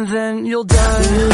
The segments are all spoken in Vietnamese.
and then you'll die.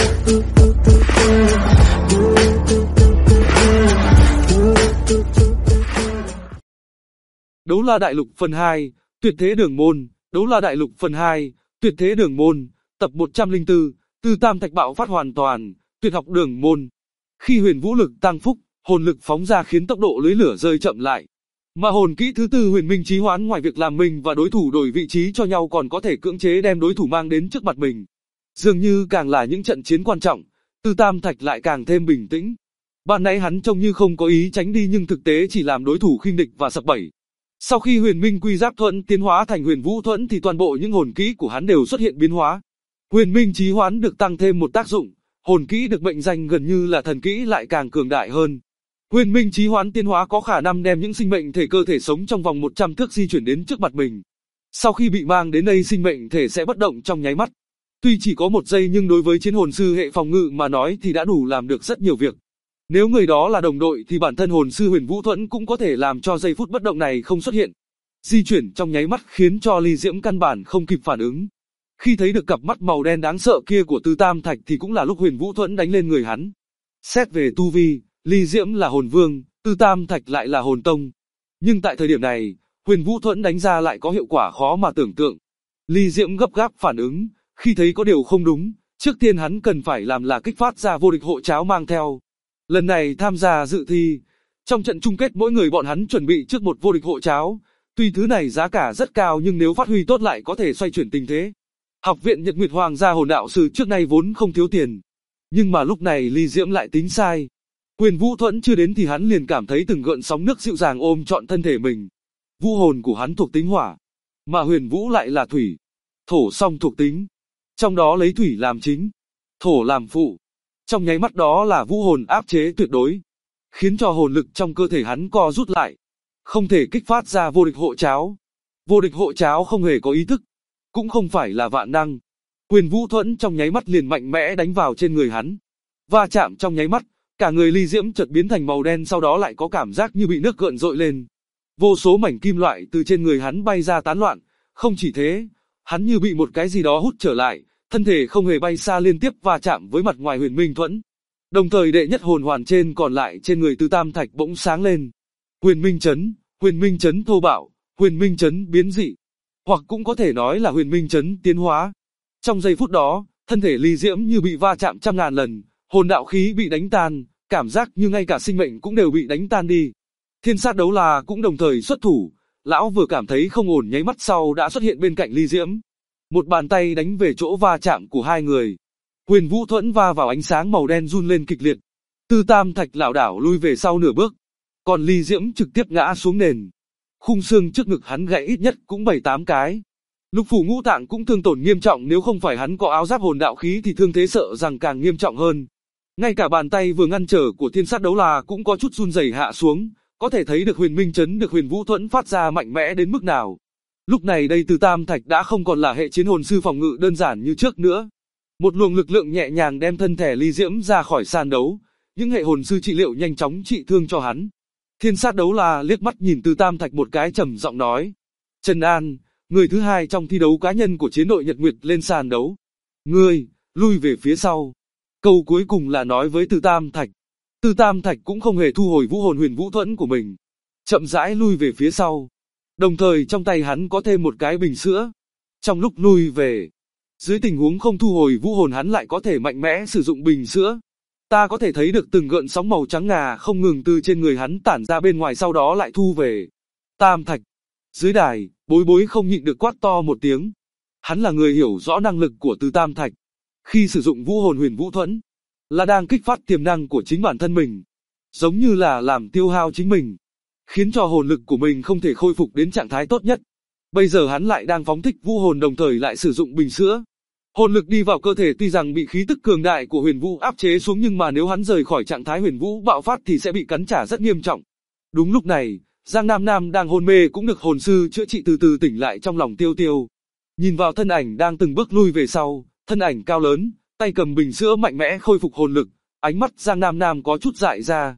Đấu La Đại Lục phần 2, Tuyệt Thế Đường Môn. Đấu La Đại Lục phần 2, Tuyệt Thế Đường Môn, tập 104, Tư Tam Thạch bạo phát hoàn toàn, tuyệt học đường môn. Khi huyền vũ lực tăng phúc, hồn lực phóng ra khiến tốc độ lưới lửa rơi chậm lại. Mà hồn kỹ thứ tư huyền minh chí hoán ngoài việc làm mình và đối thủ đổi vị trí cho nhau còn có thể cưỡng chế đem đối thủ mang đến trước mặt mình. Dường như càng là những trận chiến quan trọng, Tư Tam Thạch lại càng thêm bình tĩnh. Ban nãy hắn trông như không có ý tránh đi nhưng thực tế chỉ làm đối thủ khinh địch và sập bẫy. Sau khi huyền minh quy giáp thuẫn tiến hóa thành huyền vũ thuẫn thì toàn bộ những hồn kỹ của hắn đều xuất hiện biến hóa. Huyền minh chí hoán được tăng thêm một tác dụng, hồn kỹ được mệnh danh gần như là thần kỹ lại càng cường đại hơn. Huyền minh chí hoán tiến hóa có khả năng đem những sinh mệnh thể cơ thể sống trong vòng 100 thước di chuyển đến trước mặt mình. Sau khi bị mang đến đây sinh mệnh thể sẽ bất động trong nháy mắt. Tuy chỉ có 1 giây nhưng đối với chiến hồn sư hệ phòng ngự mà nói thì đã đủ làm được rất nhiều việc. Nếu người đó là đồng đội thì bản thân hồn sư huyền vũ thuẫn cũng có thể làm cho giây phút bất động này không xuất hiện. Di chuyển trong nháy mắt khiến cho Ly Diễm căn bản không kịp phản ứng. Khi thấy được cặp mắt màu đen đáng sợ kia của Tư Tam Thạch thì cũng là lúc huyền vũ thuẫn đánh lên người hắn. Xét về tu vi, Ly Diễm là hồn vương, Tư Tam Thạch lại là hồn tông. Nhưng tại thời điểm này, huyền vũ thuẫn đánh ra lại có hiệu quả khó mà tưởng tượng. Ly Diễm gấp gáp phản ứng, khi thấy có điều không đúng, trước tiên hắn cần phải làm là kích phát ra vô địch hộ cháo mang theo. Lần này tham gia dự thi, trong trận chung kết mỗi người bọn hắn chuẩn bị trước một vô địch hộ cháo. Tuy thứ này giá cả rất cao nhưng nếu phát huy tốt lại có thể xoay chuyển tình thế. Học viện Nhật Nguyệt Hoàng gia hồn đạo sư trước nay vốn không thiếu tiền. Nhưng mà lúc này Ly Diễm lại tính sai. Huyền vũ thuẫn chưa đến thì hắn liền cảm thấy từng gợn sóng nước dịu dàng ôm trọn thân thể mình. Vũ hồn của hắn thuộc tính hỏa, mà huyền vũ lại là thủy, thổ song thuộc tính. Trong đó lấy thủy làm chính, thổ làm phụ. Trong nháy mắt đó là vũ hồn áp chế tuyệt đối, khiến cho hồn lực trong cơ thể hắn co rút lại, không thể kích phát ra vô địch hộ cháo. Vô địch hộ cháo không hề có ý thức, cũng không phải là vạn năng. Huyền vũ thuẫn trong nháy mắt liền mạnh mẽ đánh vào trên người hắn. Va chạm trong nháy mắt, cả người Ly Diễm chợt biến thành màu đen, sau đó lại có cảm giác như bị nước gợn dội lên. Vô số mảnh kim loại từ trên người hắn bay ra tán loạn. Không chỉ thế, hắn như bị một cái gì đó hút trở lại, thân thể không hề bay xa liên tiếp va chạm với mặt ngoài huyền minh thuẫn. Đồng thời đệ nhất hồn hoàn trên còn lại trên người Tư Tam Thạch bỗng sáng lên. Huyền minh chấn thô bạo, huyền minh chấn biến dị, hoặc cũng có thể nói là huyền minh chấn tiến hóa. Trong giây phút đó, thân thể Ly Diễm như bị va chạm trăm ngàn lần, hồn đạo khí bị đánh tan, cảm giác như ngay cả sinh mệnh cũng đều bị đánh tan đi. Thiên Sát Đấu La cũng đồng thời xuất thủ, lão vừa cảm thấy không ổn nháy mắt sau đã xuất hiện bên cạnh Ly Diễm. Một bàn tay đánh về chỗ va chạm của hai người. Huyền vũ thuẫn va vào ánh sáng màu đen run lên kịch liệt. Tư Tam Thạch lảo đảo lui về sau nửa bước, còn Ly Diễm trực tiếp ngã xuống nền. Khung xương trước ngực hắn gãy ít nhất cũng 7-8 cái. Lục phủ ngũ tạng cũng thương tổn nghiêm trọng, nếu không phải hắn có áo giáp hồn đạo khí thì thương thế sợ rằng càng nghiêm trọng hơn. Ngay cả bàn tay vừa ngăn trở của Thiên Sát Đấu La cũng có chút run rẩy hạ xuống, có thể thấy được huyền minh chấn được huyền vũ thuẫn phát ra mạnh mẽ đến mức nào. Lúc này đây Tư Tam Thạch đã không còn là hệ chiến hồn sư phòng ngự đơn giản như trước nữa. Một luồng lực lượng nhẹ nhàng đem thân thể Ly Diễm ra khỏi sàn đấu, những hệ hồn sư trị liệu nhanh chóng trị thương cho hắn. Thiên Sát Đấu La liếc mắt nhìn Tư Tam Thạch một cái trầm giọng nói: Trần An, người thứ hai trong thi đấu cá nhân của chiến đội Nhật Nguyệt lên sàn đấu. Ngươi, lui về phía sau. Câu cuối cùng là nói với Tư Tam Thạch. Tư Tam Thạch cũng không hề thu hồi vũ hồn huyền vũ thuẫn của mình, chậm rãi lui về phía sau. Đồng thời trong tay hắn có thêm một cái bình sữa. Trong lúc lui về, dưới tình huống không thu hồi vũ hồn hắn lại có thể mạnh mẽ sử dụng bình sữa. Ta có thể thấy được từng gợn sóng màu trắng ngà không ngừng từ trên người hắn tản ra bên ngoài, sau đó lại thu về. Tam Thạch. Dưới đài, Bối Bối không nhịn được quát to một tiếng. Hắn là người hiểu rõ năng lực của Tư Tam Thạch. Khi sử dụng vũ hồn huyền vũ thuẫn, là đang kích phát tiềm năng của chính bản thân mình. Giống như là làm tiêu hao chính mình, khiến cho hồn lực của mình không thể khôi phục đến trạng thái tốt nhất. Bây giờ hắn lại đang phóng thích vũ hồn đồng thời lại sử dụng bình sữa. Hồn lực đi vào cơ thể tuy rằng bị khí tức cường đại của huyền vũ áp chế xuống, nhưng mà nếu hắn rời khỏi trạng thái huyền vũ bạo phát thì sẽ bị cắn trả rất nghiêm trọng. Đúng lúc này, Giang Nam Nam đang hôn mê cũng được hồn sư chữa trị từ từ tỉnh lại, trong lòng tiêu tiêu. Nhìn vào thân ảnh đang từng bước lui về sau, thân ảnh cao lớn, tay cầm bình sữa mạnh mẽ khôi phục hồn lực, ánh mắt Giang Nam Nam có chút dại ra.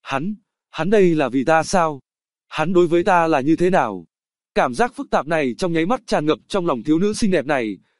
Hắn đây là vì ta sao? Hắn đối với ta là như thế nào? Cảm giác phức tạp này trong nháy mắt tràn ngập trong lòng thiếu nữ xinh đẹp này,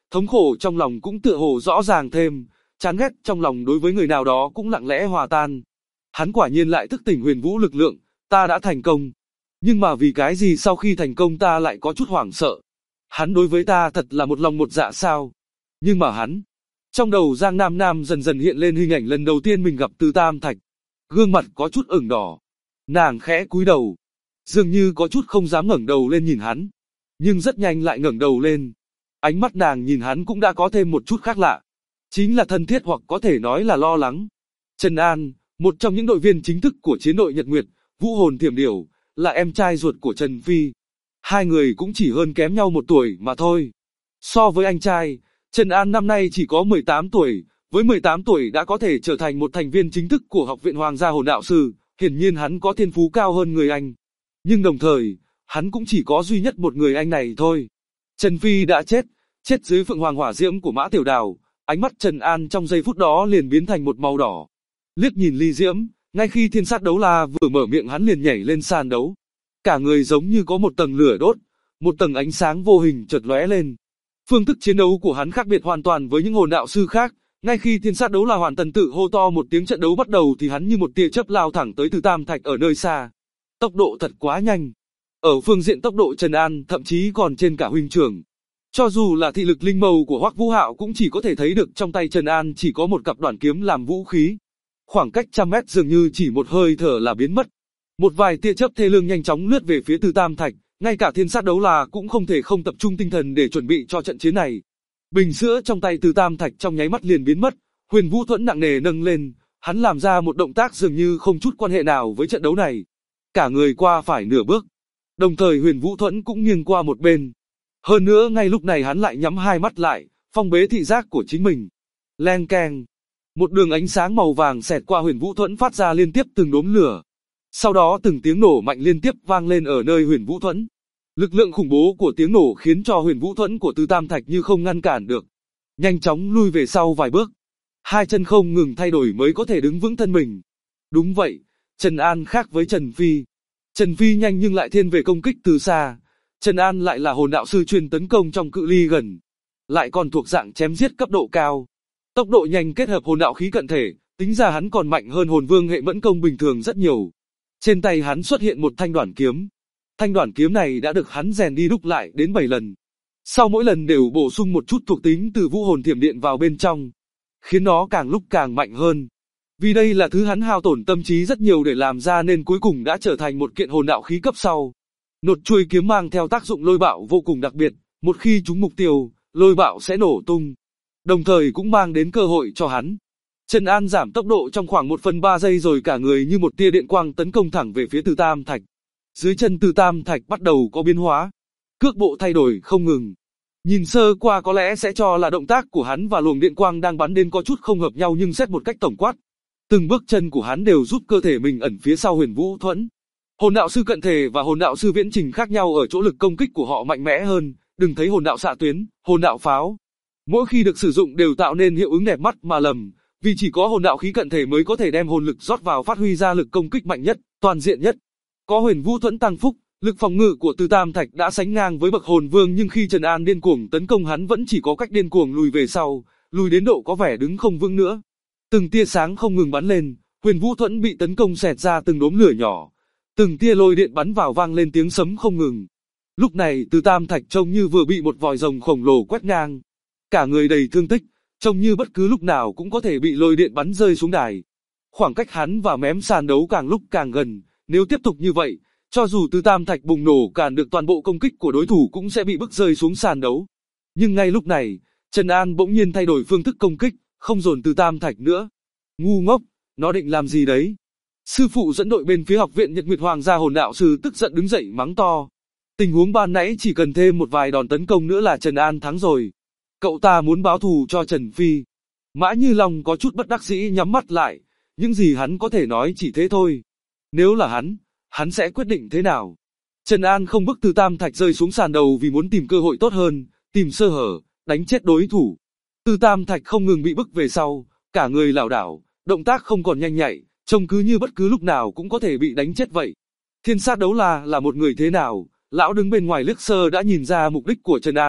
thống khổ trong lòng cũng tựa hồ rõ ràng thêm, chán ghét trong lòng đối với người nào đó cũng lặng lẽ hòa tan. Hắn quả nhiên lại thức tỉnh huyền vũ lực lượng, ta đã thành công. Nhưng mà vì cái gì sau khi thành công ta lại có chút hoảng sợ? Hắn đối với ta thật là một lòng một dạ sao? Nhưng mà hắn... Trong đầu Giang Nam Nam dần dần hiện lên hình ảnh lần đầu tiên mình gặp Từ Tam Thạch. Gương mặt có chút ửng đỏ. Nàng khẽ cúi đầu. Dường như có chút không dám ngẩng đầu lên nhìn hắn. Nhưng rất nhanh lại ngẩng đầu lên. Ánh mắt nàng nhìn hắn cũng đã có thêm một chút khác lạ. Chính là thân thiết hoặc có thể nói là lo lắng. Trần An, một trong những đội viên chính thức của chiến đội Nhật Nguyệt, Vũ Hồn Thiểm Điểu, là em trai ruột của Trần Phi. Hai người cũng chỉ hơn kém nhau 1 tuổi mà thôi. So với anh trai, Trần An năm nay chỉ có 18 tuổi, với 18 tuổi đã có thể trở thành một thành viên chính thức của Học viện Hoàng gia Hồn Đạo Sư, hiển nhiên hắn có thiên phú cao hơn người anh. Nhưng đồng thời, hắn cũng chỉ có duy nhất một người anh này thôi. Trần Phi đã chết dưới Phượng Hoàng hỏa diễm của Mã Tiểu Đào, ánh mắt Trần An trong giây phút đó liền biến thành một màu đỏ. Liếc nhìn ly diễm, ngay khi thiên sát đấu la vừa mở miệng hắn liền nhảy lên sàn đấu. Cả người giống như có một tầng lửa đốt, một tầng ánh sáng vô hình chợt lóe lên. Phương thức chiến đấu của hắn khác biệt hoàn toàn với những hồn đạo sư khác, ngay khi thiên sát đấu la hoàn tần tự hô to một tiếng trận đấu bắt đầu thì hắn như một tia chớp lao thẳng tới Từ Tam Thạch ở nơi xa. Tốc độ thật quá nhanh. Ở phương diện tốc độ Trần An thậm chí còn trên cả huynh trưởng. Cho dù là thị lực linh mâu của Hoắc Vũ Hạo cũng chỉ có thể thấy được trong tay Trần An chỉ có một cặp đoản kiếm làm vũ khí. Khoảng cách trăm mét dường như chỉ một hơi thở là biến mất. Một vài tia chớp thê lương nhanh chóng lướt về phía Từ Tam Thạch, ngay cả thiên sát đấu la cũng không thể không tập trung tinh thần để chuẩn bị cho trận chiến này. Bình sữa trong tay Từ Tam Thạch trong nháy mắt liền biến mất, huyền vũ thuẫn nặng nề nâng lên, hắn làm ra một động tác dường như không chút quan hệ nào với trận đấu này. Cả người qua phải nửa bước, đồng thời huyền vũ thuẫn cũng nghiêng qua một bên. Hơn nữa ngay lúc này hắn lại nhắm hai mắt lại, phong bế thị giác của chính mình. Leng keng, một đường ánh sáng màu vàng xẹt qua huyền vũ thuẫn phát ra liên tiếp từng đốm lửa. Sau đó từng tiếng nổ mạnh liên tiếp vang lên ở nơi huyền vũ thuẫn. Lực lượng khủng bố của tiếng nổ khiến cho huyền vũ thuẫn của Từ Tam Thạch như không ngăn cản được. Nhanh chóng lui về sau vài bước. Hai chân không ngừng thay đổi mới có thể đứng vững thân mình. Đúng vậy, Trần An khác với Trần Phi. Trần Phi nhanh nhưng lại thiên về công kích từ xa. Trần An lại là hồn đạo sư chuyên tấn công trong cự ly gần. Lại còn thuộc dạng chém giết cấp độ cao. Tốc độ nhanh kết hợp hồn đạo khí cận thể, tính ra hắn còn mạnh hơn hồn vương hệ mẫn công bình thường rất nhiều. Trên tay hắn xuất hiện một thanh đoản kiếm. Thanh đoản kiếm này đã được hắn rèn đi đúc lại đến 7 lần. Sau mỗi lần đều bổ sung một chút thuộc tính từ vũ hồn thiểm điện vào bên trong, khiến nó càng lúc càng mạnh hơn. Vì đây là thứ hắn hao tổn tâm trí rất nhiều để làm ra nên cuối cùng đã trở thành một kiện hồn đạo khí cấp sau. Nột chuôi kiếm mang theo tác dụng lôi bạo vô cùng đặc biệt, một khi trúng mục tiêu, lôi bạo sẽ nổ tung. Đồng thời cũng mang đến cơ hội cho hắn. Trần An giảm tốc độ trong khoảng 1/3 giây rồi cả người như một tia điện quang tấn công thẳng về phía Từ Tam Thạch. Dưới chân Từ Tam Thạch bắt đầu có biến hóa. Cước bộ thay đổi không ngừng. Nhìn sơ qua có lẽ sẽ cho là động tác của hắn và luồng điện quang đang bắn đến có chút không hợp nhau nhưng xét một cách tổng quát. Từng bước chân của hắn đều giúp cơ thể mình ẩn phía sau huyền vũ thuẫn. Hồn đạo sư cận thể và hồn đạo sư viễn trình khác nhau ở chỗ lực công kích của họ mạnh mẽ hơn, đừng thấy hồn đạo xạ tuyến, hồn đạo pháo. Mỗi khi được sử dụng đều tạo nên hiệu ứng đẹp mắt mà lầm, vì chỉ có hồn đạo khí cận thể mới có thể đem hồn lực rót vào phát huy ra lực công kích mạnh nhất, toàn diện nhất. Có huyền vũ thuẫn tăng phúc, lực phòng ngự của Từ Tam Thạch đã sánh ngang với bậc hồn vương nhưng khi Trần An điên cuồng tấn công hắn vẫn chỉ có cách điên cuồng lùi về sau, lùi đến độ có vẻ đứng không vững nữa. Từng tia sáng không ngừng bắn lên, huyền vũ thuẫn bị tấn công xẹt ra từng đốm lửa nhỏ. Từng tia lôi điện bắn vào vang lên tiếng sấm không ngừng. Lúc này Từ Tam Thạch trông như vừa bị một vòi rồng khổng lồ quét ngang. Cả người đầy thương tích, trông như bất cứ lúc nào cũng có thể bị lôi điện bắn rơi xuống đài. Khoảng cách hắn và mém sàn đấu càng lúc càng gần, nếu tiếp tục như vậy, cho dù Từ Tam Thạch bùng nổ cản được toàn bộ công kích của đối thủ cũng sẽ bị bức rơi xuống sàn đấu. Nhưng ngay lúc này, Trần An bỗng nhiên thay đổi phương thức công kích, không dồn Từ Tam Thạch nữa. Ngu ngốc, nó định làm gì đấy? Sư phụ dẫn đội bên phía học viện Nhật Nguyệt Hoàng gia hồn đạo sư tức giận đứng dậy mắng to. Tình huống ban nãy chỉ cần thêm một vài đòn tấn công nữa là Trần An thắng rồi. Cậu ta muốn báo thù cho Trần Phi. Mã Như Long có chút bất đắc dĩ nhắm mắt lại, những gì hắn có thể nói chỉ thế thôi. Nếu là hắn sẽ quyết định thế nào? Trần An không bức Từ Tam Thạch rơi xuống sàn đầu vì muốn tìm cơ hội tốt hơn, tìm sơ hở, đánh chết đối thủ. Từ Tam Thạch không ngừng bị bức về sau, cả người lảo đảo, động tác không còn nhanh nhạy, trông cứ như bất cứ lúc nào cũng có thể bị đánh chết vậy. Thiên sát đấu la là một người thế nào? Lão đứng bên ngoài liếc sơ đã nhìn ra mục đích của Trần An,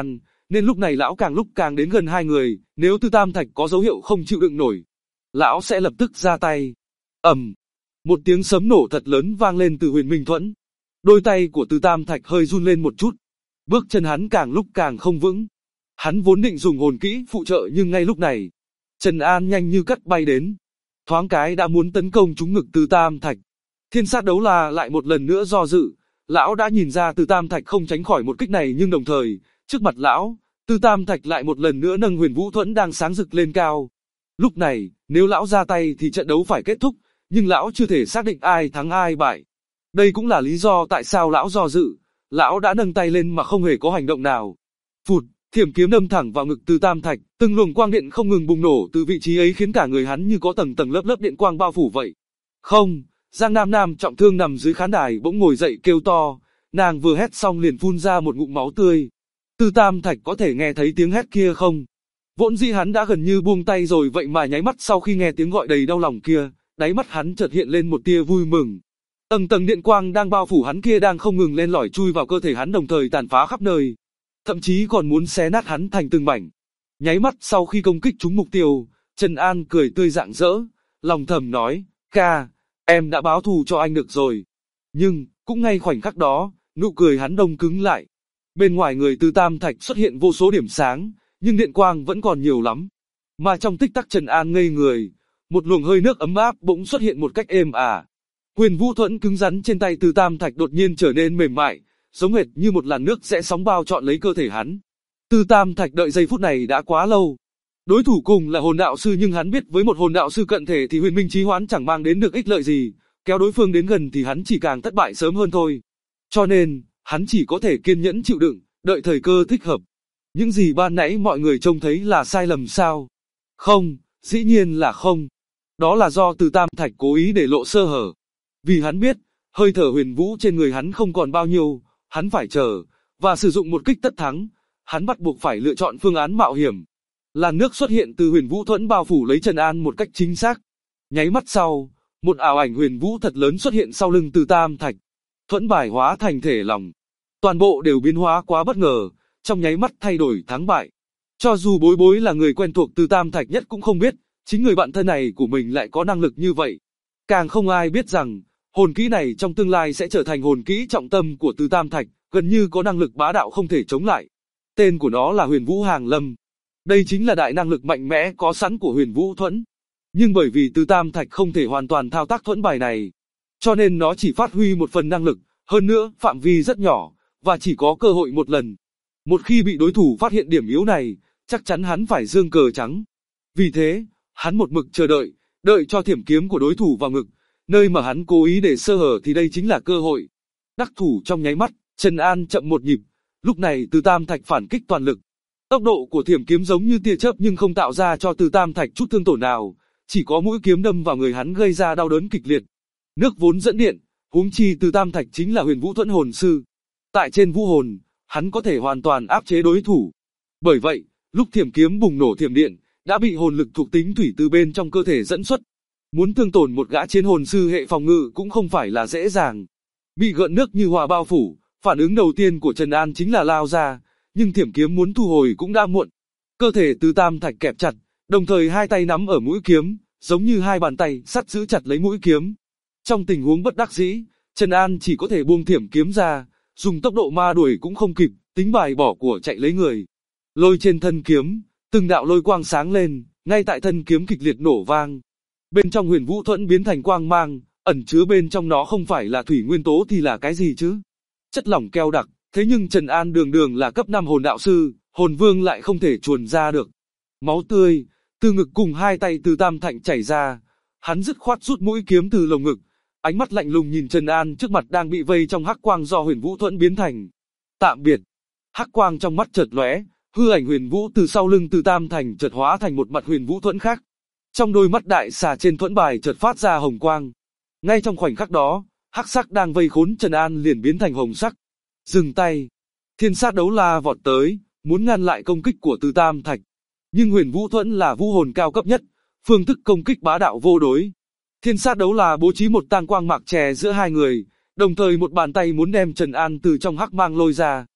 nên lúc này lão càng lúc càng đến gần hai người, nếu Tư Tam Thạch có dấu hiệu không chịu đựng nổi, lão sẽ lập tức ra tay. Ầm, một tiếng sấm nổ thật lớn vang lên từ Huyền Minh Thuẫn. Đôi tay của Tư Tam Thạch hơi run lên một chút, bước chân hắn càng lúc càng không vững. Hắn vốn định dùng hồn kỹ phụ trợ nhưng ngay lúc này, Trần An nhanh như cắt bay đến, thoáng cái đã muốn tấn công trúng ngực Tư Tam Thạch. Thiên Sát Đấu La lại một lần nữa do dự, lão đã nhìn ra Tư Tam Thạch không tránh khỏi một kích này nhưng đồng thời, trước mặt lão, Tư Tam Thạch lại một lần nữa nâng Huyền Vũ Thuẫn đang sáng rực lên cao. Lúc này, nếu lão ra tay thì trận đấu phải kết thúc, nhưng lão chưa thể xác định ai thắng ai bại. Đây cũng là lý do tại sao lão do dự, lão đã nâng tay lên mà không hề có hành động nào. Phụt, thiểm kiếm đâm thẳng vào ngực Tư Tam Thạch, từng luồng quang điện không ngừng bùng nổ từ vị trí ấy khiến cả người hắn như có tầng tầng lớp lớp điện quang bao phủ vậy. Không, Giang Nam Nam trọng thương nằm dưới khán đài bỗng ngồi dậy kêu to, nàng vừa hét xong liền phun ra một ngụm máu tươi. Tư Tam Thạch có thể nghe thấy tiếng hét kia không? Vốn dĩ hắn đã gần như buông tay rồi vậy mà nháy mắt sau khi nghe tiếng gọi đầy đau lòng kia, đáy mắt hắn chợt hiện lên một tia vui mừng. Tầng tầng điện quang đang bao phủ hắn kia đang không ngừng len lỏi chui vào cơ thể hắn đồng thời tàn phá khắp nơi, thậm chí còn muốn xé nát hắn thành từng mảnh. Nháy mắt sau khi công kích trúng mục tiêu, Trần An cười tươi rạng rỡ, lòng thầm nói, ca, em đã báo thù cho anh được rồi. Nhưng, cũng ngay khoảnh khắc đó, nụ cười hắn đông cứng lại. Bên ngoài người Tư Tam Thạch xuất hiện vô số điểm sáng, nhưng điện quang vẫn còn nhiều lắm. Mà trong tích tắc Trần An ngây người, một luồng hơi nước ấm áp bỗng xuất hiện một cách êm ả. Huyền Vũ Thuẫn cứng rắn trên tay Tư Tam Thạch đột nhiên trở nên mềm mại, giống hệt như một làn nước rẽ sóng bao trọn lấy cơ thể hắn. Tư Tam Thạch đợi giây phút này đã quá lâu. Đối thủ cùng là hồn đạo sư nhưng hắn biết với một hồn đạo sư cận thể thì huyền minh chí hoán chẳng mang đến được ích lợi gì, kéo đối phương đến gần thì hắn chỉ càng thất bại sớm hơn thôi. Cho nên, hắn chỉ có thể kiên nhẫn chịu đựng, đợi thời cơ thích hợp. Những gì ban nãy mọi người trông thấy là sai lầm sao? Không, dĩ nhiên là không. Đó là do Tư Tam Thạch cố ý để lộ sơ hở. Vì hắn biết, hơi thở huyền vũ trên người hắn không còn bao nhiêu, hắn phải chờ, và sử dụng một kích tất thắng. Hắn bắt buộc phải lựa chọn phương án mạo hiểm. Làn nước xuất hiện từ Huyền Vũ Thuẫn bao phủ lấy Trần An một cách chính xác. Nháy mắt sau, một ảo ảnh huyền vũ thật lớn xuất hiện sau lưng Tư Tam Thạch. Thuẫn bài hóa thành thể lòng. Toàn bộ đều biến hóa quá bất ngờ, trong nháy mắt thay đổi thắng bại. Cho dù Bối Bối là người quen thuộc Tư Tam Thạch nhất cũng không biết, chính người bạn thân này của mình lại có năng lực như vậy. Càng không ai biết rằng, hồn kỹ này trong tương lai sẽ trở thành hồn kỹ trọng tâm của Tư Tam Thạch, gần như có năng lực bá đạo không thể chống lại. Tên của nó là Huyền Vũ Hàng Lâm. Đây chính là đại năng lực mạnh mẽ có sẵn của Huyền Vũ Thuẫn. Nhưng bởi vì Tư Tam Thạch không thể hoàn toàn thao tác thuẫn bài này, cho nên nó chỉ phát huy một phần năng lực, hơn nữa phạm vi rất nhỏ, và chỉ có cơ hội một lần. Một khi bị đối thủ phát hiện điểm yếu này, chắc chắn hắn phải giương cờ trắng. Vì thế, hắn một mực chờ đợi, đợi cho thiểm kiếm của đối thủ vào ngực, nơi mà hắn cố ý để sơ hở thì đây chính là cơ hội. Đắc thủ trong nháy mắt, Trần An chậm một nhịp, lúc này Tư Tam Thạch phản kích toàn lực. Tốc độ của thiểm kiếm giống như tia chớp nhưng không tạo ra cho Tư Tam Thạch chút thương tổn nào, chỉ có mũi kiếm đâm vào người hắn gây ra đau đớn kịch liệt. Nước vốn dẫn điện, huống chi Tư Tam Thạch chính là Huyền Vũ Thuẫn hồn sư. Tại trên vũ hồn, hắn có thể hoàn toàn áp chế đối thủ. Bởi vậy, lúc thiểm kiếm bùng nổ thiểm điện, đã bị hồn lực thuộc tính thủy từ bên trong cơ thể dẫn xuất. Muốn thương tổn một gã chiến hồn sư hệ phòng ngự cũng không phải là dễ dàng. Bị gợn nước như hòa bao phủ, phản ứng đầu tiên của Trần An chính là lao ra, nhưng thiểm kiếm muốn thu hồi cũng đã muộn. Cơ thể Tư Tam Thạch kẹp chặt, đồng thời hai tay nắm ở mũi kiếm, giống như hai bàn tay sắt giữ chặt lấy mũi kiếm. Trong tình huống bất đắc dĩ, Trần An chỉ có thể buông thiểm kiếm ra, dùng tốc độ ma đuổi cũng không kịp, tính bài bỏ của chạy lấy người. Lôi trên thân kiếm, từng đạo lôi quang sáng lên, ngay tại thân kiếm kịch liệt nổ vang. Bên trong Huyền Vũ Thuẫn biến thành quang mang, ẩn chứa bên trong nó không phải là thủy nguyên tố thì là cái gì chứ? Chất lỏng keo đặc, thế nhưng Trần An đường đường là cấp 5 hồn đạo sư, hồn vương lại không thể chuồn ra được. Máu tươi, từ ngực cùng hai tay Tư Tam Thạch chảy ra, hắn dứt khoát rút mũi kiếm từ lồng ngực, ánh mắt lạnh lùng nhìn Trần An trước mặt đang bị vây trong hắc quang do Huyền Vũ Thuẫn biến thành. Tạm biệt. Hắc quang trong mắt chợt lóe, hư ảnh Huyền Vũ từ sau lưng Tư Tam Thạch chợt hóa thành một mặt Huyền Vũ Thuẫn khác. Trong đôi mắt đại xà trên thuẫn bài chợt phát ra hồng quang. Ngay trong khoảnh khắc đó, hắc sắc đang vây khốn Trần An liền biến thành hồng sắc. Dừng tay. Thiên Sát Đấu La vọt tới, muốn ngăn lại công kích của Tư Tam Thạch. Nhưng Huyền Vũ Thuẫn là vũ hồn cao cấp nhất, phương thức công kích bá đạo vô đối. Thiên Sát Đấu La bố trí một tang quang mạc chè giữa hai người, đồng thời một bàn tay muốn đem Trần An từ trong hắc mang lôi ra.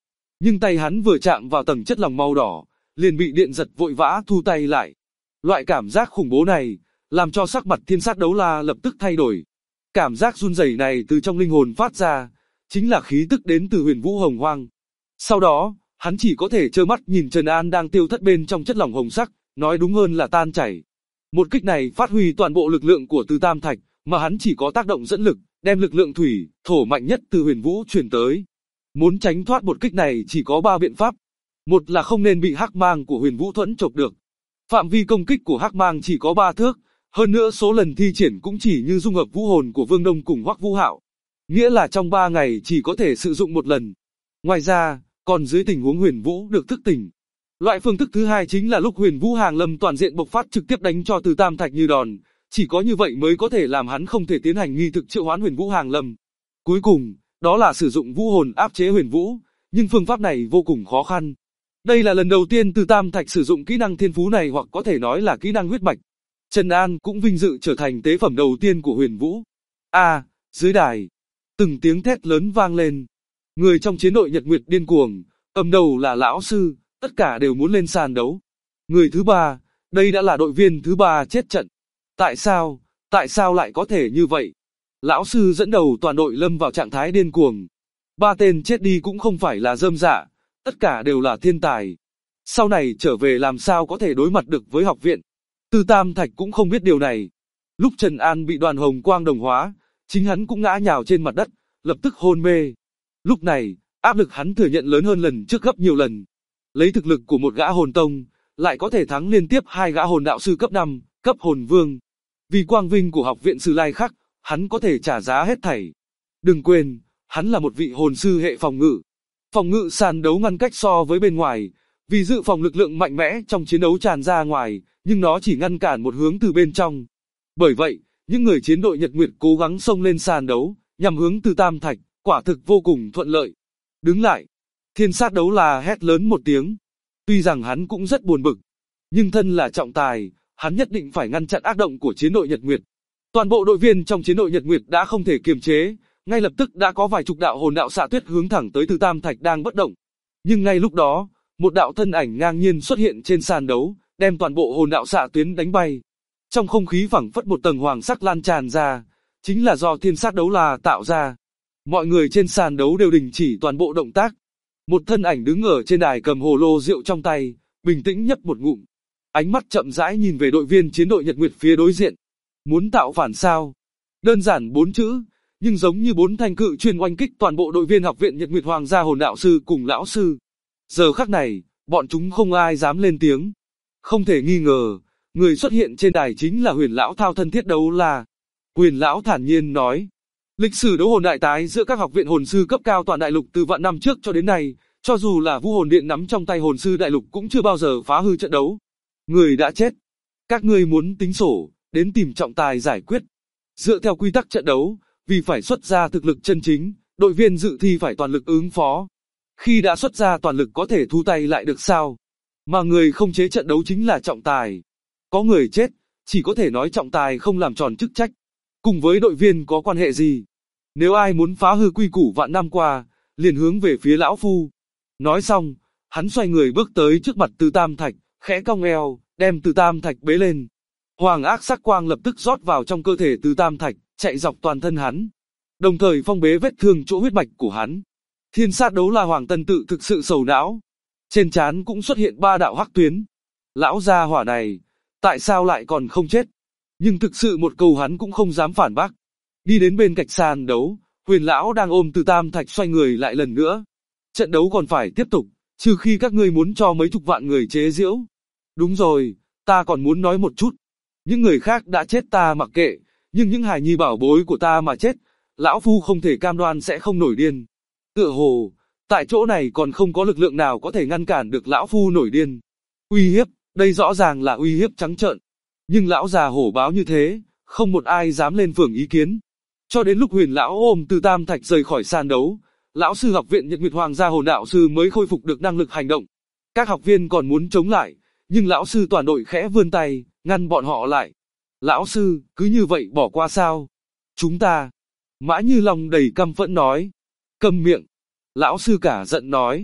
Nhưng tay hắn vừa chạm vào tầng chất lỏng màu đỏ, liền bị điện giật vội vã thu tay lại. Loại cảm giác khủng bố này, làm cho sắc mặt Thiên Sát Đấu La lập tức thay đổi. Cảm giác run rẩy này từ trong linh hồn phát ra, chính là khí tức đến từ Huyền Vũ Hồng Hoang. Sau đó, hắn chỉ có thể trơ mắt nhìn Trần An đang tiêu thất bên trong chất lỏng hồng sắc, nói đúng hơn là tan chảy. Một kích này phát huy toàn bộ lực lượng của Từ Tam Thạch, mà hắn chỉ có tác động dẫn lực, đem lực lượng thủy, thổ mạnh nhất từ Huyền Vũ truyền tới. Muốn tránh thoát một kích này chỉ có 3 biện pháp. Một là không nên bị hắc mang của Huyền Vũ Thuẫn chộp được. Phạm vi công kích của hắc mang chỉ có 3 thước, hơn nữa số lần thi triển cũng chỉ như dung hợp vũ hồn của Vương Đông cùng Hoắc Vũ Hạo. Nghĩa là trong 3 ngày chỉ có thể sử dụng một lần. Ngoài ra, còn dưới tình huống Huyền Vũ được thức tỉnh. Loại phương thức thứ hai chính là lúc Huyền Vũ Hàng Lâm toàn diện bộc phát trực tiếp đánh cho Từ Tam Thạch như đòn, chỉ có như vậy mới có thể làm hắn không thể tiến hành nghi thực triệu hoán Huyền Vũ Hàng Lâm. Cuối cùng, đó là sử dụng vũ hồn áp chế Huyền Vũ, nhưng phương pháp này vô cùng khó khăn. Đây là lần đầu tiên Từ Tam Thạch sử dụng kỹ năng thiên phú này hoặc có thể nói là kỹ năng huyết mạch. Trần An cũng vinh dự trở thành tế phẩm đầu tiên của Huyền Vũ. Dưới đài, từng tiếng thét lớn vang lên. Người trong chiến đội Nhật Nguyệt điên cuồng, cầm đầu là lão sư, tất cả đều muốn lên sàn đấu. Người thứ 3, đây đã là đội viên thứ 3 chết trận. Tại sao lại có thể như vậy? Lão sư dẫn đầu toàn đội lâm vào trạng thái điên cuồng. 3 tên chết đi cũng không phải là rơm rạ, tất cả đều là thiên tài. Sau này trở về làm sao có thể đối mặt được với học viện. Từ Tam Thạch cũng không biết điều này. Lúc Trần An bị đoàn hồng quang đồng hóa, chính hắn cũng ngã nhào trên mặt đất, lập tức hôn mê. Lúc này, áp lực hắn thừa nhận lớn hơn lần trước gấp nhiều lần. Lấy thực lực của một gã hồn tông, lại có thể thắng liên tiếp 2 gã hồn đạo sư cấp 5, cấp hồn vương. Vì quang vinh của học viện Sử Lai Khắc, hắn có thể trả giá hết thảy. Đừng quên, hắn là một vị hồn sư hệ phòng ngự. Phòng ngự sàn đấu ngăn cách so với bên ngoài, vì dự phòng lực lượng mạnh mẽ trong chiến đấu tràn ra ngoài, nhưng nó chỉ ngăn cản một hướng từ bên trong. Bởi vậy, những người chiến đội Nhật Nguyệt cố gắng xông lên sàn đấu, nhằm hướng Từ Tam Thạch, quả thực vô cùng thuận lợi. Đứng lại, Thiên Sát Đấu La hét lớn một tiếng. Tuy rằng hắn cũng rất buồn bực, nhưng thân là trọng tài, hắn nhất định phải ngăn chặn ác động của chiến đội Nhật Nguyệt. Toàn bộ đội viên trong chiến đội Nhật Nguyệt đã không thể kiềm chế, ngay lập tức đã có vài chục đạo hồn đạo xạ tuyết hướng thẳng tới Từ Tam Thạch đang bất động. Nhưng ngay lúc đó, một đạo thân ảnh ngang nhiên xuất hiện trên sàn đấu, đem toàn bộ hồn đạo xạ tuyến đánh bay. Trong không khí phảng phất một tầng hoàng sắc lan tràn ra, chính là do Thiên Sát Đấu La tạo ra. Mọi người trên sàn đấu đều đình chỉ toàn bộ động tác. Một thân ảnh đứng ở trên đài cầm hồ lô rượu trong tay, bình tĩnh nhấp một ngụm. Ánh mắt chậm rãi nhìn về đội viên chiến đội Nhật Nguyệt phía đối diện. Muốn tạo phản sao? Đơn giản 4 chữ, nhưng giống như 4 thanh cự chuyên oanh kích toàn bộ đội viên học viện Nhật Nguyệt Hoàng gia hồn đạo sư cùng lão sư. Giờ khắc này, bọn chúng không ai dám lên tiếng. Không thể nghi ngờ, người xuất hiện trên đài chính là Huyền lão thao thân thiết đấu la. Huyền lão thản nhiên nói, lịch sử đấu hồn đại tái giữa các học viện hồn sư cấp cao toàn đại lục từ vạn năm trước cho đến nay, cho dù là Vũ Hồn Điện nắm trong tay hồn sư đại lục cũng chưa bao giờ phá hư trận đấu. Người đã chết. Các ngươi muốn tính sổ, đến tìm trọng tài giải quyết. Dựa theo quy tắc trận đấu, vì phải xuất ra thực lực chân chính, đội viên dự thi phải toàn lực ứng phó. Khi đã xuất ra toàn lực có thể thu tay lại được sao? Mà người không chế trận đấu chính là trọng tài. Có người chết, chỉ có thể nói trọng tài không làm tròn chức trách. Cùng với đội viên có quan hệ gì? Nếu ai muốn phá hư quy củ vạn năm qua, liền hướng về phía lão phu. Nói xong, hắn xoay người bước tới trước mặt Từ Tam Thạch, khẽ cong eo, đem Từ Tam Thạch bế lên. Hoàng ác sắc quang lập tức rót vào trong cơ thể Từ Tam Thạch, chạy dọc toàn thân hắn, đồng thời phong bế vết thương chỗ huyết mạch của hắn. Thiên Sát Đấu La Hoàng Tân Tự thực sự sầu não. Trên trán cũng xuất hiện 3 đạo hắc tuyến. Lão gia hỏa này, tại sao lại còn không chết? Nhưng thực sự một câu hắn cũng không dám phản bác. Đi đến bên cạnh sàn đấu, Huyền lão đang ôm Từ Tam Thạch xoay người lại lần nữa. Trận đấu còn phải tiếp tục, trừ khi các ngươi muốn cho mấy chục vạn người chế giễu. Đúng rồi, ta còn muốn nói một chút. Những người khác đã chết ta mặc kệ, nhưng những hài nhi bảo bối của ta mà chết, lão phu không thể cam đoan sẽ không nổi điên. Tựa hồ, tại chỗ này còn không có lực lượng nào có thể ngăn cản được lão phu nổi điên. Uy hiếp, đây rõ ràng là uy hiếp trắng trợn. Nhưng lão già hổ báo như thế, không một ai dám lên phường ý kiến. Cho đến lúc Huyền lão ôm Từ Tam Thạch rời khỏi sàn đấu, lão sư học viện Nhật Nguyệt Hoàng gia hồn đạo sư mới khôi phục được năng lực hành động. Các học viên còn muốn chống lại, nhưng lão sư toàn đội khẽ vươn tay, ngăn bọn họ lại. Lão sư, cứ như vậy bỏ qua sao? Chúng ta. Mã Như Long đầy căm phẫn nói. Câm miệng. Lão sư cả giận nói.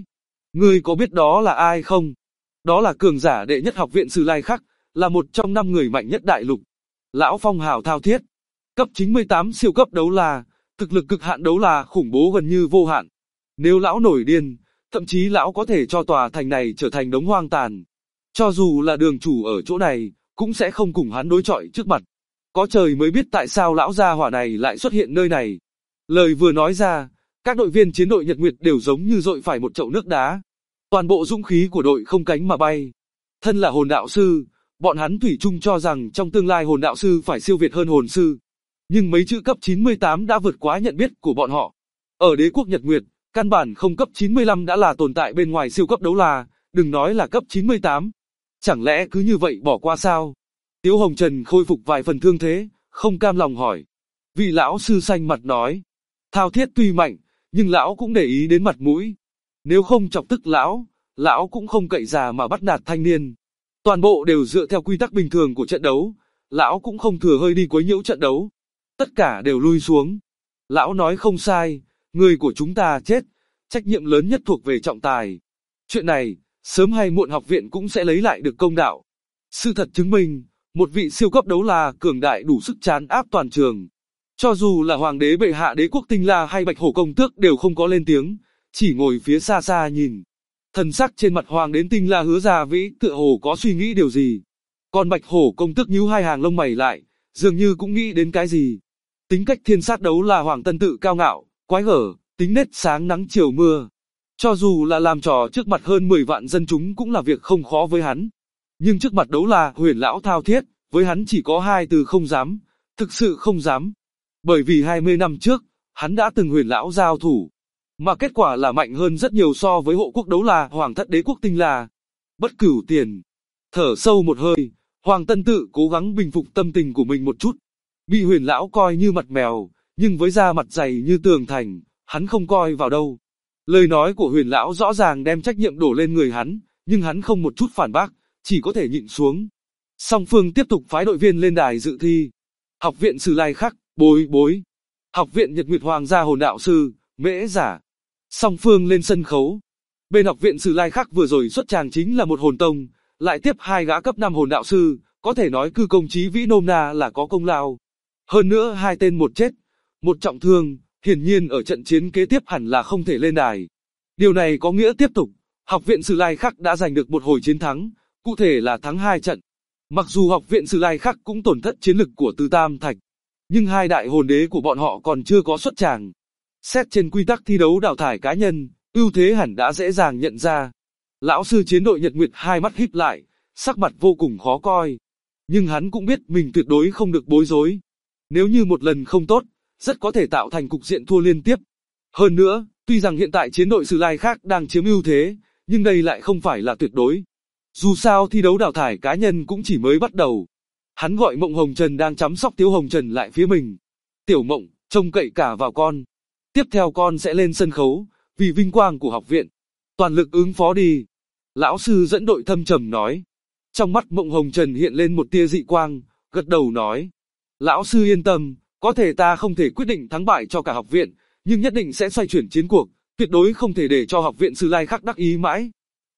Ngươi có biết đó là ai không? Đó là cường giả đệ nhất học viện Sử Lai Khắc, là một trong 5 người mạnh nhất đại lục. Lão phong hào thao thiết. Cấp 98 siêu cấp đấu la, thực lực cực hạn đấu la khủng bố gần như vô hạn. Nếu lão nổi điên, thậm chí lão có thể cho tòa thành này trở thành đống hoang tàn. Cho dù là đường chủ ở chỗ này, cũng sẽ không cùng hắn đối chọi trước mặt. Có trời mới biết tại sao lão gia hỏa này lại xuất hiện nơi này. Lời vừa nói ra, các đội viên chiến đội Nhật Nguyệt đều giống như dội phải một chậu nước đá. Toàn bộ dũng khí của đội không cánh mà bay. Thân là hồn đạo sư, bọn hắn thủy chung cho rằng trong tương lai hồn đạo sư phải siêu việt hơn hồn sư. Nhưng mấy chữ cấp 98 đã vượt quá nhận biết của bọn họ. Ở đế quốc Nhật Nguyệt, căn bản không cấp 95 đã là tồn tại bên ngoài siêu cấp đấu la, đừng nói là cấp 98. Chẳng lẽ cứ như vậy bỏ qua sao? Tiếu Hồng Trần khôi phục vài phần thương thế, không cam lòng hỏi. Vị lão sư xanh mặt nói. Thao thiết tuy mạnh, nhưng lão cũng để ý đến mặt mũi. Nếu không chọc tức lão cũng không cậy già mà bắt nạt thanh niên. Toàn bộ đều dựa theo quy tắc bình thường của trận đấu, lão cũng không thừa hơi đi quấy nhiễu trận đấu. Tất cả đều lui xuống. Lão nói không sai, người của chúng ta chết, trách nhiệm lớn nhất thuộc về trọng tài. Chuyện này, sớm hay muộn học viện cũng sẽ lấy lại được công đạo. Sự thật chứng minh, một vị siêu cấp đấu la cường đại đủ sức trấn áp toàn trường. Cho dù là hoàng đế bệ hạ đế quốc Tinh La hay Bạch Hổ công tước đều không có lên tiếng, chỉ ngồi phía xa xa nhìn. Thần sắc trên mặt hoàng đến Tinh La Hứa Gia Vĩ tựa hồ có suy nghĩ điều gì. Còn Bạch Hổ công tước nhíu hai hàng lông mày lại, dường như cũng nghĩ đến cái gì. Tính cách thiên sát đấu là Hoàng Tân Tự cao ngạo, quái gở, tính nết sáng nắng chiều mưa. Cho dù là làm trò trước mặt hơn 10 vạn dân chúng cũng là việc không khó với hắn. Nhưng trước mặt đấu là huyền lão thao thiết, với hắn chỉ có 2 từ không dám, thực sự không dám. Bởi vì 20 năm trước, hắn đã từng huyền lão giao thủ. Mà kết quả là mạnh hơn rất nhiều so với hộ quốc đấu la Hoàng thất đế quốc Tinh La. Bất cửu tiền. Thở sâu một hơi, Hoàng Tân Tự cố gắng bình phục tâm tình của mình một chút. Bị huyền lão coi như mặt mèo, nhưng với da mặt dày như tường thành, hắn không coi vào đâu. Lời nói của huyền lão rõ ràng đem trách nhiệm đổ lên người hắn, nhưng hắn không một chút phản bác, chỉ có thể nhịn xuống. Song phương tiếp tục phái đội viên lên đài dự thi. Học viện Sử Lai Khắc, bối. Học viện Nhật Nguyệt Hoàng gia hồn đạo sư, Mễ Giả. Song phương lên sân khấu. Bên học viện Sử Lai Khắc vừa rồi xuất tràng chính là một hồn tông, lại tiếp 2 gã cấp 5 hồn đạo sư, có thể nói cư công chí vĩ nôm na là có công lao. Hơn nữa 2 tên một chết, một trọng thương, hiển nhiên ở trận chiến kế tiếp hẳn là không thể lên đài. Điều này có nghĩa tiếp tục, học viện Sử Lai Khắc đã giành được một hồi chiến thắng, cụ thể là thắng 2 trận. Mặc dù học viện Sử Lai Khắc cũng tổn thất chiến lực của Từ Tam Thạch, nhưng 2 đại hồn đế của bọn họ còn chưa có xuất tràng. Xét trên quy tắc thi đấu đào thải cá nhân, ưu thế hẳn đã dễ dàng nhận ra. Lão sư chiến đội Nhật Nguyệt hai mắt híp lại, sắc mặt vô cùng khó coi. Nhưng hắn cũng biết mình tuyệt đối không được bối rối. Nếu như một lần không tốt, rất có thể tạo thành cục diện thua liên tiếp. Hơn nữa, tuy rằng hiện tại chiến đội Sử Lai Khắc đang chiếm ưu thế, nhưng đây lại không phải là tuyệt đối. Dù sao thi đấu đào thải cá nhân cũng chỉ mới bắt đầu. Hắn gọi Mộng Hồng Trần đang chăm sóc Tiếu Hồng Trần lại phía mình. Tiểu Mộng, trông cậy cả vào con. Tiếp theo con sẽ lên sân khấu, vì vinh quang của học viện. Toàn lực ứng phó đi. Lão sư dẫn đội thâm trầm nói. Trong mắt Mộng Hồng Trần hiện lên một tia dị quang, gật đầu nói. Lão sư yên tâm, có thể ta không thể quyết định thắng bại cho cả học viện, nhưng nhất định sẽ xoay chuyển chiến cuộc, tuyệt đối không thể để cho học viện Sử Lai Khắc đắc ý mãi.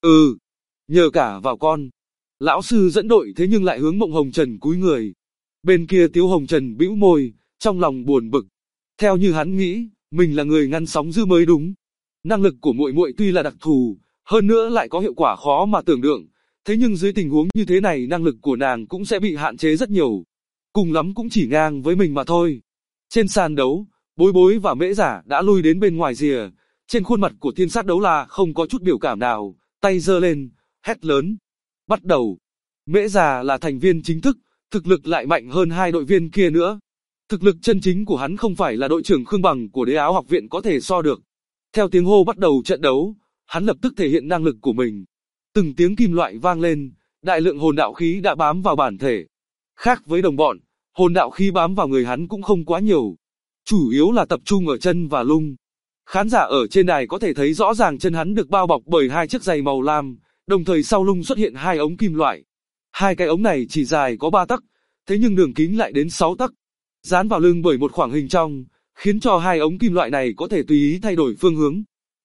Nhờ cả vào con. Lão sư dẫn đội thế nhưng lại hướng Mộng Hồng Trần cúi người. Bên kia Tiếu Hồng Trần bĩu môi, trong lòng buồn bực. Theo như hắn nghĩ, mình là người ngăn sóng dư mới đúng. Năng lực của muội muội tuy là đặc thù, hơn nữa lại có hiệu quả khó mà tưởng tượng, thế nhưng dưới tình huống như thế này năng lực của nàng cũng sẽ bị hạn chế rất nhiều. Cùng lắm cũng chỉ ngang với mình mà thôi. Trên sàn đấu, Bối và Mễ Giả đã lui đến bên ngoài rìa, trên khuôn mặt của thiên sát đấu la không có chút biểu cảm nào, tay giơ lên, hét lớn. Bắt đầu. Mễ Giả là thành viên chính thức, thực lực lại mạnh hơn 2 đội viên kia nữa. Thực lực chân chính của hắn không phải là đội trưởng Khương Bằng của Đế Áo học viện có thể so được. Theo tiếng hô bắt đầu trận đấu, hắn lập tức thể hiện năng lực của mình. Từng tiếng kim loại vang lên, đại lượng hồn đạo khí đã bám vào bản thể. Khác với đồng bọn, hồn đạo khí bám vào người hắn cũng không quá nhiều. Chủ yếu là tập trung ở chân và lung. Khán giả ở trên đài có thể thấy rõ ràng chân hắn được bao bọc bởi 2 chiếc giày màu lam, đồng thời sau lung xuất hiện 2 ống kim loại. 2 cái ống này chỉ dài có 3 tấc, thế nhưng đường kính lại đến 6 tấc. Dán vào lưng bởi một khoảng hình trong, khiến cho 2 ống kim loại này có thể tùy ý thay đổi phương hướng.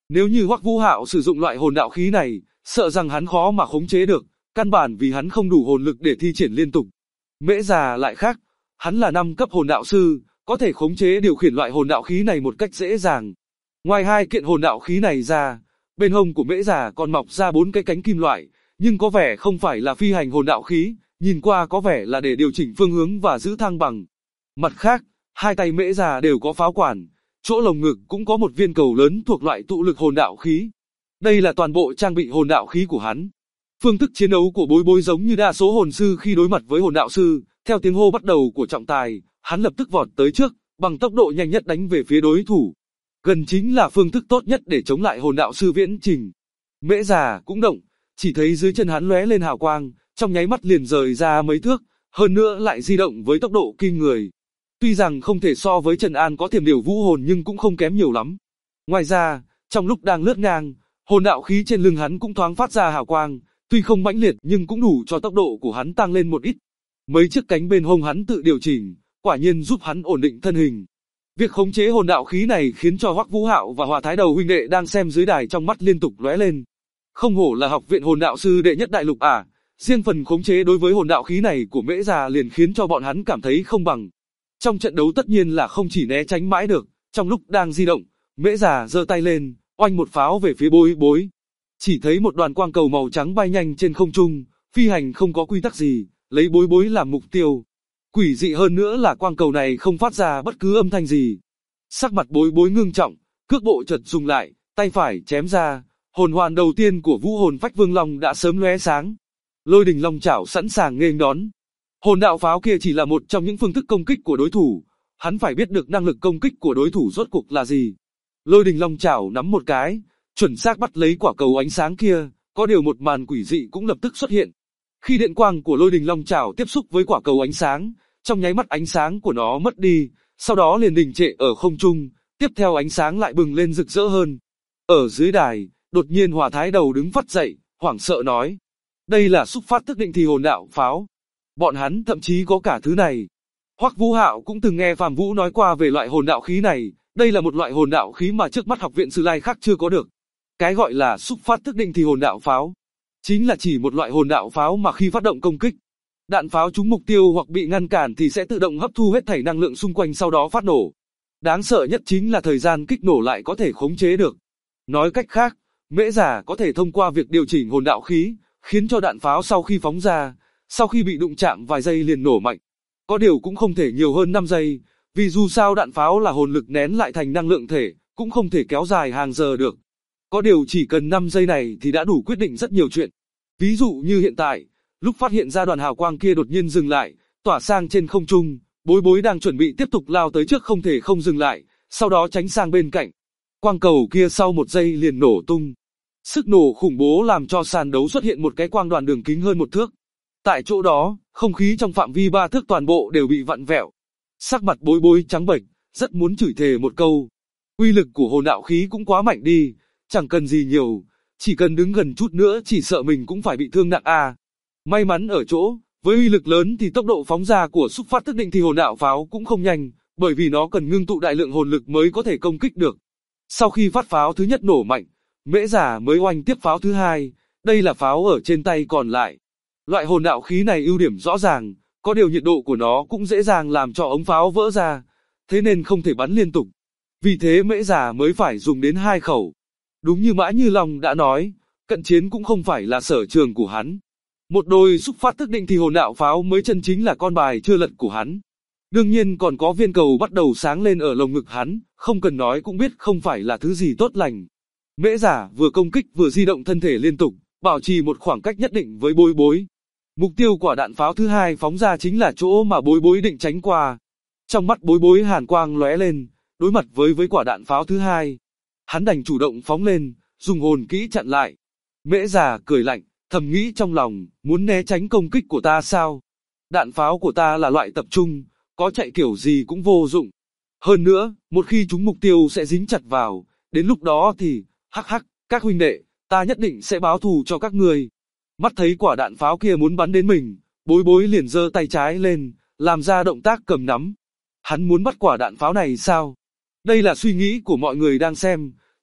Nếu như Hoắc Vũ Hạo sử dụng loại hồn đạo khí này, sợ rằng hắn khó mà khống chế được, căn bản vì hắn không đủ hồn lực để thi triển liên tục. Mễ Già lại khác, hắn là 5 cấp hồn đạo sư, có thể khống chế điều khiển loại hồn đạo khí này một cách dễ dàng. Ngoài 2 kiện hồn đạo khí này ra, bên hông của Mễ Già còn mọc ra 4 cái cánh kim loại, nhưng có vẻ không phải là phi hành hồn đạo khí, nhìn qua có vẻ là để điều chỉnh phương hướng và giữ thăng bằng. Mặt khác, 2 tay Mễ Già đều có pháo quản, chỗ lồng ngực cũng có một viên cầu lớn thuộc loại tụ lực hồn đạo khí. Đây là toàn bộ trang bị hồn đạo khí của hắn. Phương thức chiến đấu của Bối Bối giống như đa số hồn sư khi đối mặt với hồn đạo sư, theo tiếng hô bắt đầu của trọng tài, hắn lập tức vọt tới trước, bằng tốc độ nhanh nhất đánh về phía đối thủ. Gần chính là phương thức tốt nhất để chống lại hồn đạo sư viễn trình. Mễ Già cũng động, chỉ thấy dưới chân hắn lóe lên hào quang, trong nháy mắt liền rời ra mấy thước, hơn nữa lại di động với tốc độ kinh người. Tuy rằng không thể so với Trần An có thiểm điểu vũ hồn nhưng cũng không kém nhiều lắm. Ngoài ra, trong lúc đang lướt ngang, hồn đạo khí trên lưng hắn cũng thoáng phát ra hào quang, tuy không mãnh liệt nhưng cũng đủ cho tốc độ của hắn tăng lên một ít. Mấy chiếc cánh bên hông hắn tự điều chỉnh, quả nhiên giúp hắn ổn định thân hình. Việc khống chế hồn đạo khí này khiến cho Hoắc Vũ Hạo và Hỏa Thái Đầu huynh đệ đang xem dưới đài trong mắt liên tục lóe lên. Không hổ là học viện hồn đạo sư đệ nhất đại lục à, riêng phần khống chế đối với hồn đạo khí này của Mễ Già liền khiến cho bọn hắn cảm thấy không bằng. Trong trận đấu tất nhiên là không chỉ né tránh mãi được, trong lúc đang di động, Mễ Già giơ tay lên, oanh một pháo về phía Bối Bối. Chỉ thấy một đoàn quang cầu màu trắng bay nhanh trên không trung, phi hành không có quy tắc gì, lấy Bối Bối làm mục tiêu. Quỷ dị hơn nữa là quang cầu này không phát ra bất cứ âm thanh gì. Sắc mặt Bối Bối ngưng trọng, cước bộ chợt dùng lại, tay phải chém ra, hồn hoàn đầu tiên của Vũ Hồn Phách Vương Long đã sớm lóe sáng. Lôi Đình Long Chảo sẵn sàng nghênh đón. Hồn đạo pháo kia chỉ là một trong những phương thức công kích của đối thủ, hắn phải biết được năng lực công kích của đối thủ rốt cuộc là gì. Lôi Đình Long Chảo nắm một cái, chuẩn xác bắt lấy quả cầu ánh sáng kia, có điều một màn quỷ dị cũng lập tức xuất hiện. Khi điện quang của Lôi Đình Long Chảo tiếp xúc với quả cầu ánh sáng, trong nháy mắt ánh sáng của nó mất đi, sau đó liền đình trệ ở không trung, tiếp theo ánh sáng lại bừng lên rực rỡ hơn. Ở dưới đài, đột nhiên Hỏa Thái Đầu đứng phắt dậy, hoảng sợ nói: đây là xúc phát thức định thì hồn đạo pháo. Bọn hắn thậm chí có cả thứ này. Hoắc Vũ Hạo cũng từng nghe Phạm Vũ nói qua về loại hồn đạo khí này, đây là một loại hồn đạo khí mà trước mắt học viện Sư Lai khác chưa có được. Cái gọi là xúc phát thức định thì hồn đạo pháo, chính là chỉ một loại hồn đạo pháo mà khi phát động công kích, đạn pháo trúng mục tiêu hoặc bị ngăn cản thì sẽ tự động hấp thu hết thảy năng lượng xung quanh sau đó phát nổ. Đáng sợ nhất chính là thời gian kích nổ lại có thể khống chế được. Nói cách khác, Mễ Già có thể thông qua việc điều chỉnh hồn đạo khí, khiến cho đạn pháo sau khi phóng ra, sau khi bị đụng chạm vài giây liền nổ mạnh. Có điều cũng không thể nhiều hơn 5 giây, vì dù sao đạn pháo là hồn lực nén lại thành năng lượng thể, cũng không thể kéo dài hàng giờ được. Có điều chỉ cần 5 giây này thì đã đủ quyết định rất nhiều chuyện. Ví dụ như hiện tại, lúc phát hiện ra đoàn hào quang kia đột nhiên dừng lại, tỏa sang trên không trung, Bối Bối đang chuẩn bị tiếp tục lao tới trước không thể không dừng lại, sau đó tránh sang bên cạnh. Quang cầu kia sau 1 giây liền nổ tung. Sức nổ khủng bố làm cho sàn đấu xuất hiện một cái quang đoàn đường kính hơn 1 thước. Tại chỗ đó, không khí trong phạm vi 3 thước toàn bộ đều bị vặn vẹo. Sắc mặt Bối Bối trắng bệch, rất muốn chửi thề một câu. Uy lực của hồn đạo khí cũng quá mạnh đi, chẳng cần gì nhiều, chỉ cần đứng gần chút nữa chỉ sợ mình cũng phải bị thương nặng à. May mắn ở chỗ, với uy lực lớn thì tốc độ phóng ra của xúc phát thức định thì hồn đạo pháo cũng không nhanh, bởi vì nó cần ngưng tụ đại lượng hồn lực mới có thể công kích được. Sau khi phát pháo thứ nhất nổ mạnh, Mễ Già mới oanh tiếp pháo thứ hai, đây là pháo ở trên tay còn lại. Loại hồn đạo khí này ưu điểm rõ ràng, có điều nhiệt độ của nó cũng dễ dàng làm cho ống pháo vỡ ra, thế nên không thể bắn liên tục. Vì thế Mễ Già mới phải dùng đến 2 khẩu. Đúng như Mã Như Long đã nói, cận chiến cũng không phải là sở trường của hắn. Một đôi xúc phát thức định thì hồn đạo pháo mới chân chính là con bài chưa lật của hắn. Đương nhiên còn có viên cầu bắt đầu sáng lên ở lồng ngực hắn, không cần nói cũng biết không phải là thứ gì tốt lành. Mễ Già vừa công kích vừa di động thân thể liên tục, bảo trì một khoảng cách nhất định với Bối Bối. Mục tiêu quả đạn pháo thứ hai phóng ra chính là chỗ mà Bối Bối định tránh qua. Trong mắt Bối Bối hàn quang lóe lên, đối mặt với quả đạn pháo thứ hai, hắn đành chủ động phóng lên, dùng hồn kỹ chặn lại. Mễ Già cười lạnh, thầm nghĩ trong lòng, muốn né tránh công kích của ta sao? Đạn pháo của ta là loại tập trung, có chạy kiểu gì cũng vô dụng. Hơn nữa, một khi chúng mục tiêu sẽ dính chặt vào, đến lúc đó thì, hắc hắc, các huynh đệ, ta nhất định sẽ báo thù cho các người. Mắt thấy quả đạn pháo kia muốn bắn đến mình, Bối Bối liền giơ tay trái lên, làm ra động tác cầm nắm. Hắn muốn bắt quả đạn pháo này sao? Đây là suy nghĩ của mọi người đang xem,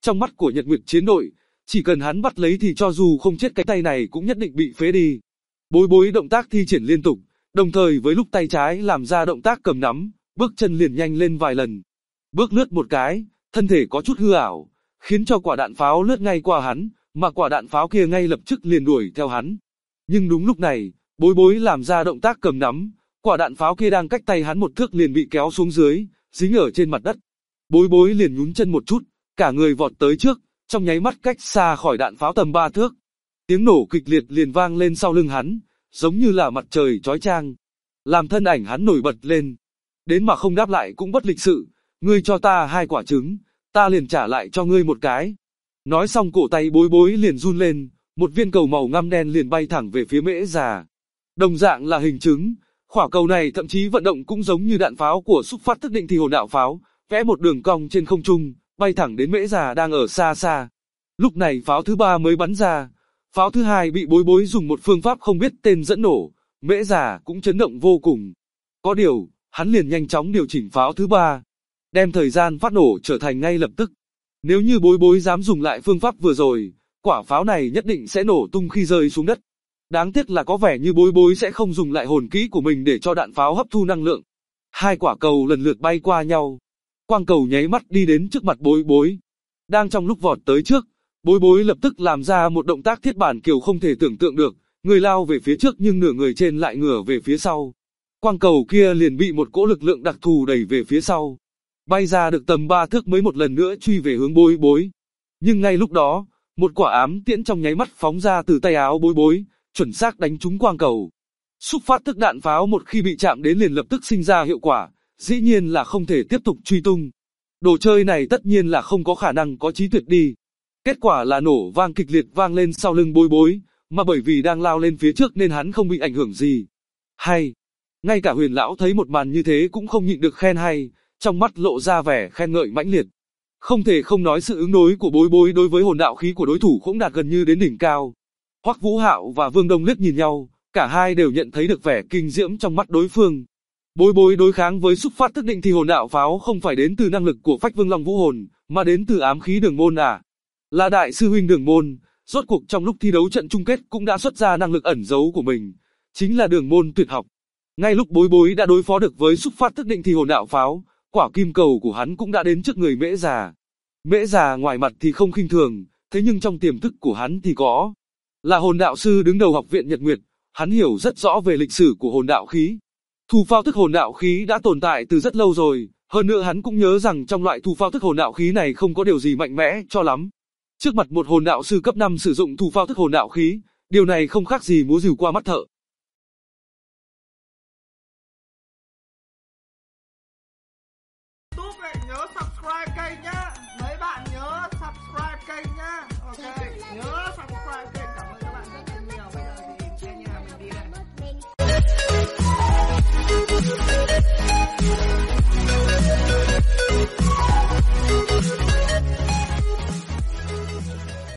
Trong mắt của Nhật Nguyệt Chiến Đội, chỉ cần hắn bắt lấy thì cho dù không chết cái tay này cũng nhất định bị phế đi. Bối bối động tác thi triển liên tục, đồng thời với lúc tay trái làm ra động tác cầm nắm, bước chân liền nhanh lên vài lần. Bước lướt một cái, thân thể có chút hư ảo, khiến cho quả đạn pháo lướt ngay qua hắn, mà quả đạn pháo kia ngay lập tức liền đuổi theo hắn. Nhưng đúng lúc này, bối bối làm ra động tác cầm nắm, quả đạn pháo kia đang cách tay hắn một thước liền bị kéo xuống dưới, dính ở trên mặt đất. Bối bối liền nhún chân một chút, cả người vọt tới trước, trong nháy mắt cách xa khỏi đạn pháo tầm 3 thước. Tiếng nổ kịch liệt liền vang lên sau lưng hắn, giống như là mặt trời chói chang, làm thân ảnh hắn nổi bật lên. Đến mà không đáp lại cũng bất lịch sự, ngươi cho ta 2 quả trứng, ta liền trả lại cho ngươi một cái. Nói xong cổ tay bối bối liền run lên, một viên cầu màu ngăm đen liền bay thẳng về phía Mễ Già. Đồng dạng là hình trứng, quả cầu này thậm chí vận động cũng giống như đạn pháo của xúc phát thức định thì hồn đạo pháo, vẽ một đường cong trên không trung, bay thẳng đến Mễ Già đang ở xa xa. Lúc này pháo thứ 3 mới bắn ra, pháo thứ 2 bị bối bối dùng một phương pháp không biết tên dẫn nổ, Mễ Già cũng chấn động vô cùng. Có điều, hắn liền nhanh chóng điều chỉnh pháo thứ 3, đem thời gian phát nổ trở thành ngay lập tức. Nếu như bối bối dám dùng lại phương pháp vừa rồi, quả pháo này nhất định sẽ nổ tung khi rơi xuống đất. Đáng tiếc là có vẻ như bối bối sẽ không dùng lại hồn kỹ của mình để cho đạn pháo hấp thu năng lượng. 2 quả cầu lần lượt bay qua nhau. Quang cầu nháy mắt đi đến trước mặt bối bối. Đang trong lúc vọt tới trước, bối bối lập tức làm ra một động tác thiết bản kiểu không thể tưởng tượng được, người lao về phía trước nhưng nửa người trên lại ngửa về phía sau. Quang cầu kia liền bị một cỗ lực lượng đặc thù đẩy về phía sau. Bay ra được tầm 3 thước mới một lần nữa truy về hướng bối bối. Nhưng ngay lúc đó, một quả ám tiễn trong nháy mắt phóng ra từ tay áo bối bối, chuẩn xác đánh trúng quang cầu. Xúc phát thức đạn pháo một khi bị chạm đến liền lập tức sinh ra hiệu quả, dĩ nhiên là không thể tiếp tục truy tung. Đồ chơi này tất nhiên là không có khả năng có trí tuyệt đi. Kết quả là nổ vang kịch liệt vang lên sau lưng bối bối, mà bởi vì đang lao lên phía trước nên hắn không bị ảnh hưởng gì. Hay! Ngay cả Huyền lão thấy một màn như thế cũng không nhịn được khen hay, trong mắt lộ ra vẻ khen ngợi mãnh liệt. Không thể không nói sự ứng đối của bối bối đối với hồn đạo khí của đối thủ cũng đạt gần như đến đỉnh cao. Hoắc Vũ Hạo và Vương Đông liếc nhìn nhau, cả hai đều nhận thấy được vẻ kinh diễm trong mắt đối phương. Bối bối đối kháng với xúc phát thức định thì hồn đạo pháo không phải đến từ năng lực của Phách Vương Long Vũ Hồn, mà đến từ ám khí Đường Môn à. Là đại sư huynh Đường Môn, rốt cuộc trong lúc thi đấu trận chung kết cũng đã xuất ra năng lực ẩn giấu của mình, chính là Đường Môn tuyệt học. Ngay lúc bối bối đã đối phó được với xúc phát thức định thì hồn đạo pháo, quả kim cầu của hắn cũng đã đến trước người Mễ Già. Mễ Già ngoài mặt thì không khinh thường, thế nhưng trong tiềm thức của hắn thì có. Là hồn đạo sư đứng đầu học viện Nhật Nguyệt, hắn hiểu rất rõ về lịch sử của hồn đạo khí. Thủ phao thức hồn đạo khí đã tồn tại từ rất lâu rồi, hơn nữa hắn cũng nhớ rằng trong loại thủ phao thức hồn đạo khí này không có điều gì mạnh mẽ cho lắm. Trước mặt một hồn đạo sư cấp 5 sử dụng thủ phao thức hồn đạo khí, điều này không khác gì múa rìu qua mắt thợ.